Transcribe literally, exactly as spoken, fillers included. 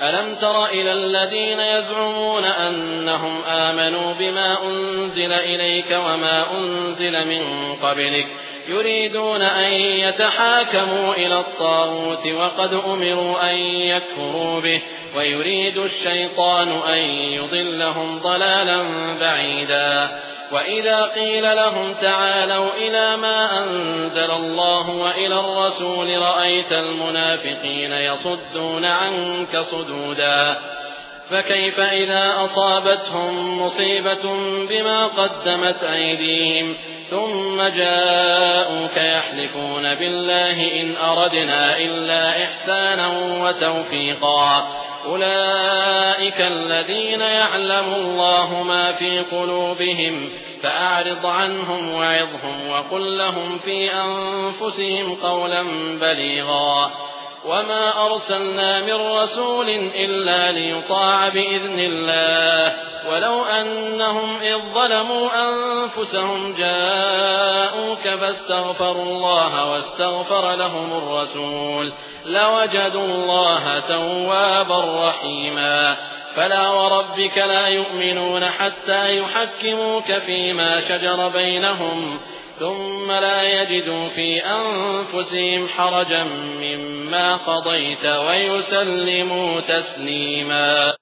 ألم تر إلى الذين يزعمون أنهم آمنوا بما أنزل إليك وما أنزل من قبلك يريدون أن يتحاكموا إلى الطاغوت وقد أمروا أن يكفروا به ويريد الشيطان أن يضلهم ضلالا بعيدا وإذا قيل لهم تعالوا إلى ما أنزل الله وإلى الرسول رأيت المنافقين يصدون عنك صدودا فكيف إذا أصابتهم مصيبة بما قدمت أيديهم ثم جاءوك يحلفون بالله إن أردنا إلا إحسانا وتوفيقا أولئك الذين يعلم الله ما في قلوبهم فأعرض عنهم وعظهم وقل لهم في أنفسهم قولا بليغا وما أرسلنا من رسول إلا ليطاع بإذن الله ولو أنهم إذ ظلموا أنفسهم جاءوك فاستغفروا الله واستغفر لهم الرسول لوجدوا الله توابا رحيما فلا وربك لا يؤمنون حتى يحكموك فيما شجر بينهم ثم لا يجدوا في أنفسهم حرجا مما قضيت ويسلموا تسليما.